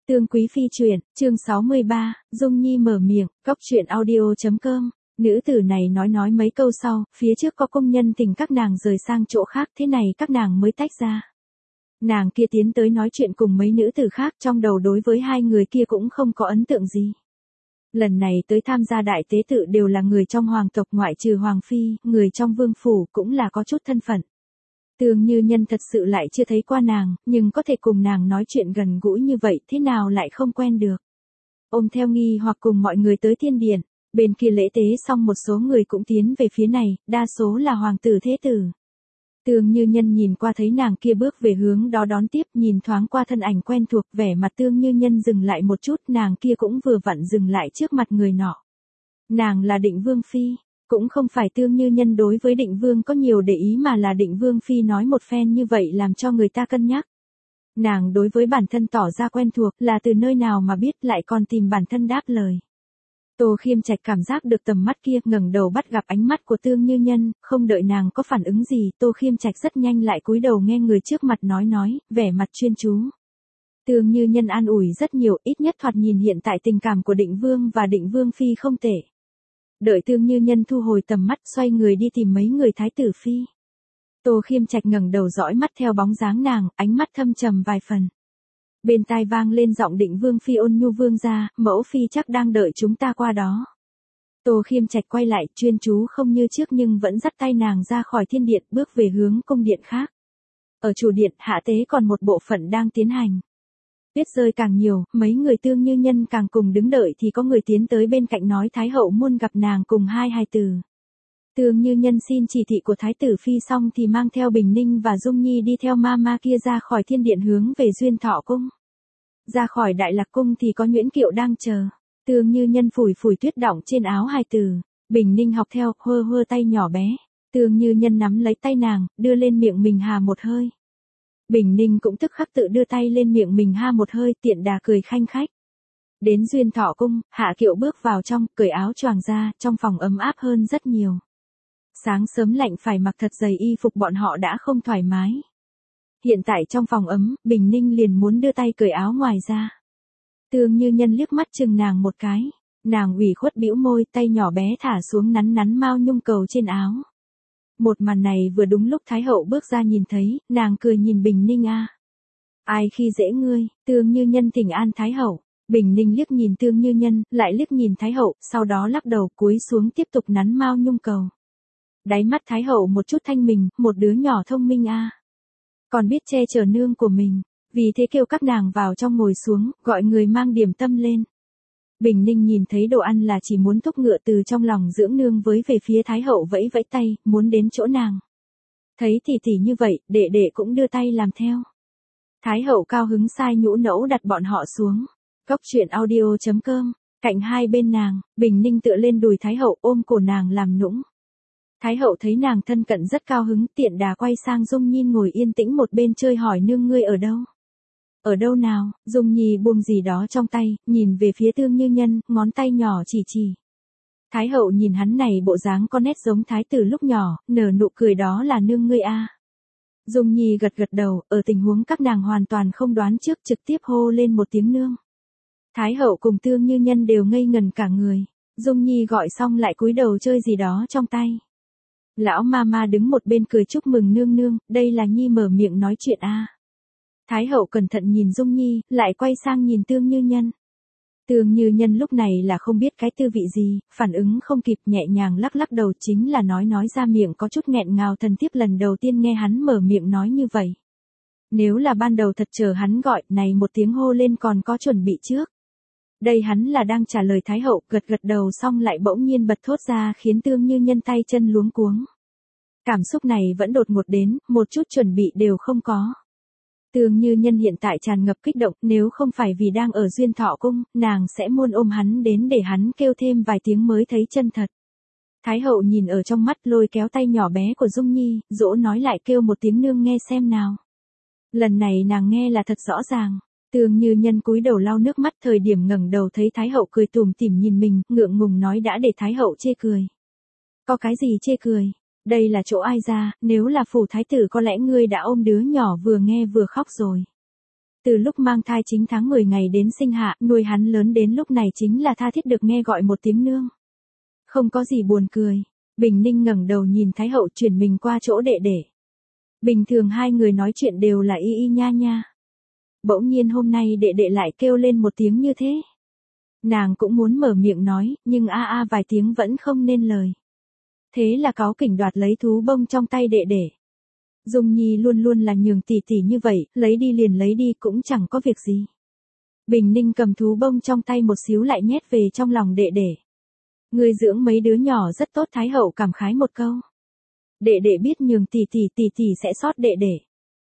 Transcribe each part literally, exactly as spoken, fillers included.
Tương Quý Phi truyện, chương sáu mươi ba, Dung Nhi mở miệng, cóc truyện audio chấm com. Nữ tử này nói nói mấy câu sau, phía trước có công nhân tình các nàng rời sang chỗ khác, thế này các nàng mới tách ra. Nàng kia tiến tới nói chuyện cùng mấy nữ tử khác, trong đầu đối với hai người kia cũng không có ấn tượng gì. Lần này tới tham gia đại tế tự đều là người trong hoàng tộc ngoại trừ hoàng phi, người trong vương phủ cũng là có chút thân phận. Tương Như Nhân thật sự lại chưa thấy qua nàng, nhưng có thể cùng nàng nói chuyện gần gũi như vậy thế nào lại không quen được. Ôm theo nghi hoặc cùng mọi người tới thiên điện, bên kia lễ tế xong một số người cũng tiến về phía này, đa số là hoàng tử thế tử. Tương Như Nhân nhìn qua thấy nàng kia bước về hướng đó đón tiếp, nhìn thoáng qua thân ảnh quen thuộc, vẻ mặt Tương Như Nhân dừng lại một chút, nàng kia cũng vừa vặn dừng lại trước mặt người nọ. Nàng là Định Vương Phi. Cũng không phải Tương Như Nhân đối với Định Vương có nhiều để ý mà là Định Vương Phi nói một phen như vậy làm cho người ta cân nhắc. Nàng đối với bản thân tỏ ra quen thuộc, là từ nơi nào mà biết, lại còn tìm bản thân đáp lời. Tô Khiêm Trạch cảm giác được tầm mắt kia, ngẩng đầu bắt gặp ánh mắt của Tương Như Nhân, không đợi nàng có phản ứng gì, Tô Khiêm Trạch rất nhanh lại cúi đầu nghe người trước mặt nói nói, vẻ mặt chuyên chú. Tương Như Nhân an ủi rất nhiều, ít nhất thoạt nhìn hiện tại tình cảm của Định Vương và Định Vương Phi không tệ. Đợi Tương Như Nhân thu hồi tầm mắt, xoay người đi tìm mấy người thái tử phi. Tô Khiêm Trạch ngẩng đầu dõi mắt theo bóng dáng nàng, ánh mắt thâm trầm vài phần. Bên tai vang lên giọng Định Vương Phi ôn nhu, vương gia, mẫu phi chắc đang đợi chúng ta qua đó. Tô Khiêm Trạch quay lại, chuyên chú không như trước nhưng vẫn dắt tay nàng ra khỏi thiên điện, bước về hướng cung điện khác. Ở chủ điện, hạ tế còn một bộ phận đang tiến hành. Tuyết rơi càng nhiều, mấy người Tương Như Nhân càng cùng đứng đợi thì có người tiến tới bên cạnh nói Thái hậu muốn gặp nàng cùng hai hài tử. Tương Như Nhân xin chỉ thị của Thái tử Phi xong thì mang theo Bình Ninh và Dung Nhi đi theo ma ma kia ra khỏi thiên điện hướng về Duyên Thọ Cung. Ra khỏi Đại Lạc Cung thì có Nguyễn Kiệu đang chờ. Tương Như Nhân phủi phủi tuyết đọng trên áo hài tử. Bình Ninh học theo, hơ hơ tay nhỏ bé. Tương Như Nhân nắm lấy tay nàng, đưa lên miệng mình hà một hơi. Bình Ninh cũng tức khắc tự đưa tay lên miệng mình ha một hơi, tiện đà cười khanh khách. Đến Duyên Thọ Cung, Hạ Kiệu bước vào trong, cởi áo choàng ra, trong phòng ấm áp hơn rất nhiều. Sáng sớm lạnh phải mặc thật dày y phục bọn họ đã không thoải mái. Hiện tại trong phòng ấm, Bình Ninh liền muốn đưa tay cởi áo ngoài ra. Tương Như Nhân liếc mắt chừng nàng một cái, nàng ủy khuất bĩu môi, tay nhỏ bé thả xuống nắn nắn mao nhung cầu trên áo. Một màn này vừa đúng lúc Thái hậu bước ra nhìn thấy, nàng cười nhìn Bình Ninh a. À. Ai khi dễ ngươi, Tương Như Nhân thỉnh an Thái hậu. Bình Ninh liếc nhìn Tương Như Nhân, lại liếc nhìn Thái hậu, sau đó lắc đầu cúi xuống tiếp tục nắn mao nhung cầu. Đáy mắt Thái hậu một chút thanh mình, một đứa nhỏ thông minh a. À. Còn biết che chở nương của mình, vì thế kêu các nàng vào trong ngồi xuống, gọi người mang điểm tâm lên. Bình Ninh nhìn thấy đồ ăn là chỉ muốn thúc ngựa từ trong lòng dưỡng nương với về phía Thái hậu vẫy vẫy tay, muốn đến chỗ nàng. Thấy tỷ tỷ như vậy, đệ đệ cũng đưa tay làm theo. Thái hậu cao hứng sai nhũ nẫu đặt bọn họ xuống. Cóc truyện audio chấm com, cạnh hai bên nàng, Bình Ninh tựa lên đùi Thái hậu ôm cổ nàng làm nũng. Thái hậu thấy nàng thân cận rất cao hứng, tiện đà quay sang Dung Nhi ngồi yên tĩnh một bên chơi hỏi nương ngươi ở đâu. Ở đâu nào, Dung Nhi buông gì đó trong tay, nhìn về phía Tương Như Nhân, ngón tay nhỏ chỉ chỉ. Thái hậu nhìn hắn này bộ dáng có nét giống thái tử lúc nhỏ, nở nụ cười đó là nương ngươi a. À. Dung Nhi gật gật đầu, ở tình huống các nàng hoàn toàn không đoán trước trực tiếp hô lên một tiếng nương. Thái hậu cùng Tương Như Nhân đều ngây ngần cả người, Dung Nhi gọi xong lại cúi đầu chơi gì đó trong tay. Lão mama đứng một bên cười chúc mừng nương nương, đây là Nhi mở miệng nói chuyện a. À. Thái hậu cẩn thận nhìn Dung Nhi, lại quay sang nhìn Tương Như Nhân. Tương Như Nhân lúc này là không biết cái tư vị gì, phản ứng không kịp, nhẹ nhàng lắc lắc đầu, chính là nói nói ra miệng có chút nghẹn ngào, thần thiếp lần đầu tiên nghe hắn mở miệng nói như vậy. Nếu là ban đầu thật chờ hắn gọi, này một tiếng hô lên còn có chuẩn bị trước. Đây hắn là đang trả lời Thái hậu, gật gật đầu xong lại bỗng nhiên bật thốt ra khiến Tương Như Nhân tay chân luống cuống. Cảm xúc này vẫn đột ngột đến, một chút chuẩn bị đều không có. Tương Như Nhân hiện tại tràn ngập kích động, nếu không phải vì đang ở Duyên Thọ Cung, nàng sẽ muốn ôm hắn đến để hắn kêu thêm vài tiếng mới thấy chân thật. Thái hậu nhìn ở trong mắt, lôi kéo tay nhỏ bé của Dung Nhi, dỗ nói lại kêu một tiếng nương nghe xem nào. Lần này nàng nghe là thật rõ ràng. Tương Như Nhân cúi đầu lau nước mắt, thời điểm ngẩng đầu thấy Thái hậu cười tủm tỉm nhìn mình, ngượng ngùng nói đã để Thái hậu chê cười. Có cái gì chê cười? Đây là chỗ ai ra, nếu là phủ thái tử có lẽ ngươi đã ôm đứa nhỏ vừa nghe vừa khóc rồi. Từ lúc mang thai chính tháng mười ngày đến sinh hạ, nuôi hắn lớn đến lúc này chính là tha thiết được nghe gọi một tiếng nương. Không có gì buồn cười. Bình Ninh ngẩng đầu nhìn Thái hậu chuyển mình qua chỗ đệ đệ. Bình thường hai người nói chuyện đều là y y nha nha. Bỗng nhiên hôm nay đệ đệ lại kêu lên một tiếng như thế. Nàng cũng muốn mở miệng nói, nhưng a a vài tiếng vẫn không nên lời. Thế là cáu kỉnh đoạt lấy thú bông trong tay đệ đệ. Dung Nhi luôn luôn là nhường tỉ tỉ như vậy, lấy đi liền lấy đi cũng chẳng có việc gì. Bình Ninh cầm thú bông trong tay một xíu lại nhét về trong lòng đệ đệ. Người dưỡng mấy đứa nhỏ rất tốt, Thái hậu cảm khái một câu. Đệ đệ biết nhường tỉ tỉ tỉ tỉ sẽ sót đệ đệ.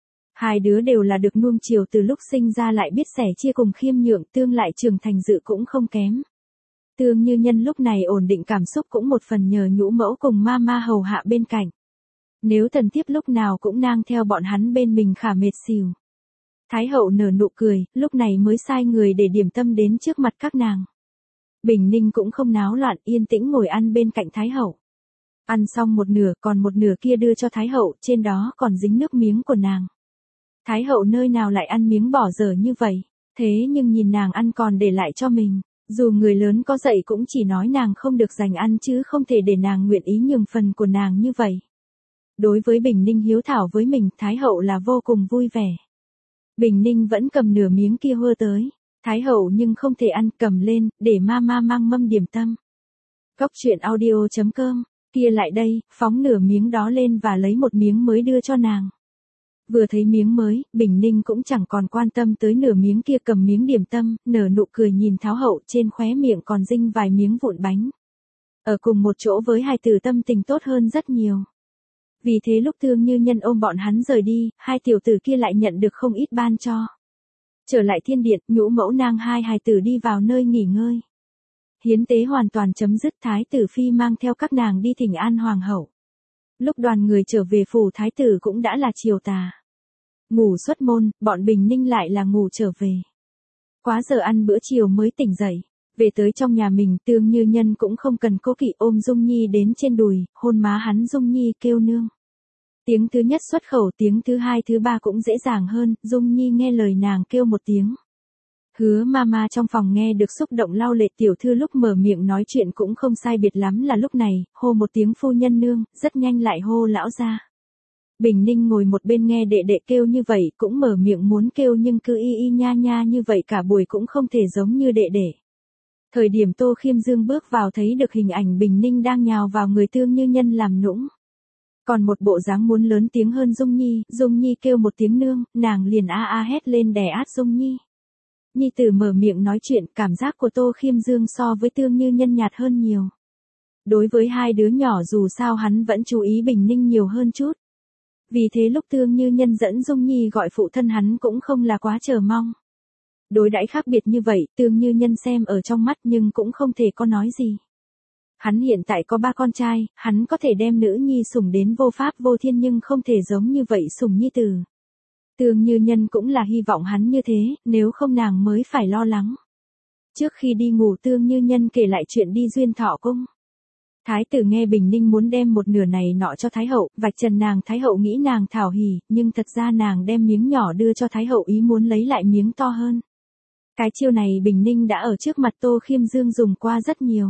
Hai đứa đều là được nuông chiều từ lúc sinh ra, lại biết sẻ chia cùng khiêm nhượng, tương lại trưởng thành dự cũng không kém. Tương Như Nhân lúc này ổn định cảm xúc cũng một phần nhờ nhũ mẫu cùng ma ma hầu hạ bên cạnh. Nếu Tần Thiếp lúc nào cũng nang theo bọn hắn bên mình khả mệt xìu. Thái hậu nở nụ cười, lúc này mới sai người để điểm tâm đến trước mặt các nàng. Bình Ninh cũng không náo loạn, yên tĩnh ngồi ăn bên cạnh Thái hậu. Ăn xong một nửa, còn một nửa kia đưa cho Thái hậu, trên đó còn dính nước miếng của nàng. Thái hậu nơi nào lại ăn miếng bỏ dở như vậy, thế nhưng nhìn nàng ăn còn để lại cho mình. Dù người lớn có dạy cũng chỉ nói nàng không được dành ăn chứ không thể để nàng nguyện ý nhường phần của nàng như vậy. Đối với Bình Ninh hiếu thảo với mình, Thái hậu là vô cùng vui vẻ. Bình Ninh vẫn cầm nửa miếng kia hơ tới. Thái hậu nhưng không thể ăn, cầm lên, để ma ma mang mâm điểm tâm. Cốc truyện audio chấm com, kia lại đây, phóng nửa miếng đó lên và lấy một miếng mới đưa cho nàng. Vừa thấy miếng mới, Bình Ninh cũng chẳng còn quan tâm tới nửa miếng kia, cầm miếng điểm tâm, nở nụ cười nhìn Thái hậu, trên khóe miệng còn dinh vài miếng vụn bánh. Ở cùng một chỗ với hai tử tâm tình tốt hơn rất nhiều. Vì thế lúc Tương Như Nhân ôm bọn hắn rời đi, hai tiểu tử kia lại nhận được không ít ban cho. Trở lại thiên điện, nhũ mẫu nang hai hài tử đi vào nơi nghỉ ngơi. Hiến tế hoàn toàn chấm dứt, Thái tử phi mang theo các nàng đi thỉnh an hoàng hậu. Lúc đoàn người trở về phủ thái tử cũng đã là chiều tà. Ngủ xuất môn, bọn Bình Ninh lại là ngủ trở về. Quá giờ ăn bữa chiều mới tỉnh dậy. Về tới trong nhà mình, Tương Như Nhân cũng không cần cố kỵ ôm Dung Nhi đến trên đùi, hôn má hắn. Dung Nhi kêu nương. Tiếng thứ nhất xuất khẩu, tiếng thứ hai thứ ba cũng dễ dàng hơn, Dung Nhi nghe lời nàng kêu một tiếng. Hứa mama trong phòng nghe được xúc động lau lệ, tiểu thư lúc mở miệng nói chuyện cũng không sai biệt lắm là lúc này, hô một tiếng phu nhân nương, rất nhanh lại hô lão gia. Bình Ninh ngồi một bên nghe đệ đệ kêu như vậy, cũng mở miệng muốn kêu nhưng cứ y y nha nha như vậy cả buổi cũng không thể giống như đệ đệ. Thời điểm Tô Khiêm Dương bước vào thấy được hình ảnh Bình Ninh đang nhào vào người Tương Như Nhân làm nũng. Còn một bộ dáng muốn lớn tiếng hơn Dung Nhi, Dung Nhi kêu một tiếng nương, nàng liền a a hét lên đè át Dung Nhi. Nhi tử mở miệng nói chuyện, cảm giác của Tô Khiêm Dương so với Tương Như Nhân nhạt hơn nhiều. Đối với hai đứa nhỏ dù sao hắn vẫn chú ý Bình Ninh nhiều hơn chút. Vì thế lúc Tương Như Nhân dẫn Dung Nhi gọi phụ thân hắn cũng không là quá chờ mong. Đối đãi khác biệt như vậy, Tương Như Nhân xem ở trong mắt nhưng cũng không thể có nói gì. Hắn hiện tại có ba con trai, hắn có thể đem nữ nhi sủng đến vô pháp vô thiên nhưng không thể giống như vậy sủng nhi tử. Tương Như Nhân cũng là hy vọng hắn như thế, nếu không nàng mới phải lo lắng. Trước khi đi ngủ Tương Như Nhân kể lại chuyện đi Duyên Thọ Cung. Thái tử nghe Bình Ninh muốn đem một nửa này nọ cho Thái hậu, vạch trần nàng. Thái hậu nghĩ nàng thảo hỉ, nhưng thật ra nàng đem miếng nhỏ đưa cho Thái hậu ý muốn lấy lại miếng to hơn. Cái chiêu này Bình Ninh đã ở trước mặt Tô Khiêm Dương dùng qua rất nhiều.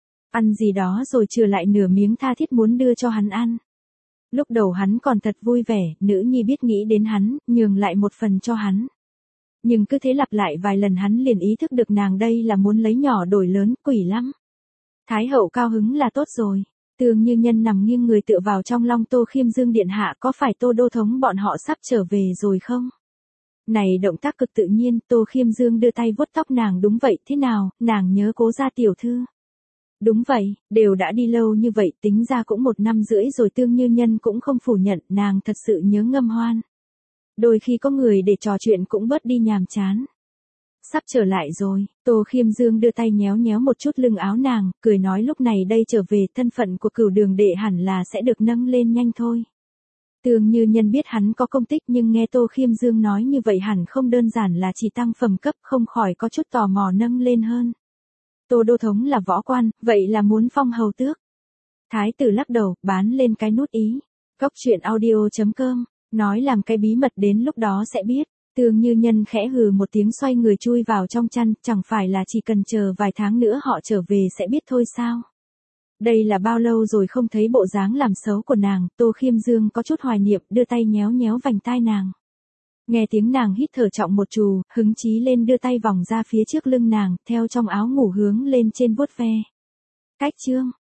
Ăn gì đó rồi trừ lại nửa miếng tha thiết muốn đưa cho hắn ăn. Lúc đầu hắn còn thật vui vẻ, nữ nhi biết nghĩ đến hắn, nhường lại một phần cho hắn. Nhưng cứ thế lặp lại vài lần hắn liền ý thức được nàng đây là muốn lấy nhỏ đổi lớn, quỷ lắm. Thái hậu cao hứng là tốt rồi. Tương Như Nhân nằm nghiêng người tựa vào trong lòng Tô Khiêm Dương điện hạ, có phải Tô đô thống bọn họ sắp trở về rồi không? Này động tác cực tự nhiên, Tô Khiêm Dương đưa tay vuốt tóc nàng. Đúng vậy, thế nào, nàng nhớ Cố gia tiểu thư? Đúng vậy, đều đã đi lâu như vậy, tính ra cũng một năm rưỡi rồi. Tương Như Nhân cũng không phủ nhận, nàng thật sự nhớ Ngâm Hoan. Đôi khi có người để trò chuyện cũng bớt đi nhàm chán. Sắp trở lại rồi, Tô Khiêm Dương đưa tay nhéo nhéo một chút lưng áo nàng, cười nói lúc này đây trở về thân phận của Cửu Đường đệ hẳn là sẽ được nâng lên nhanh thôi. Tương Như Nhân biết hắn có công tích nhưng nghe Tô Khiêm Dương nói như vậy hẳn không đơn giản là chỉ tăng phẩm cấp, không khỏi có chút tò mò nâng lên hơn. Tô đô thống là võ quan, vậy là muốn phong hầu tước. Thái tử lắc đầu, bán lên cái nút ý. Cốc truyện audio chấm com, nói làm cái bí mật đến lúc đó sẽ biết. Tương Như Nhân khẽ hừ một tiếng xoay người chui vào trong chăn, chẳng phải là chỉ cần chờ vài tháng nữa họ trở về sẽ biết thôi sao. Đây là bao lâu rồi không thấy bộ dáng làm xấu của nàng, Tô Khiêm Dương có chút hoài niệm, đưa tay nhéo nhéo vành tai nàng. Nghe tiếng nàng hít thở trọng một trù, hứng chí lên đưa tay vòng ra phía trước lưng nàng, theo trong áo ngủ hướng lên trên vuốt ve. Cách chương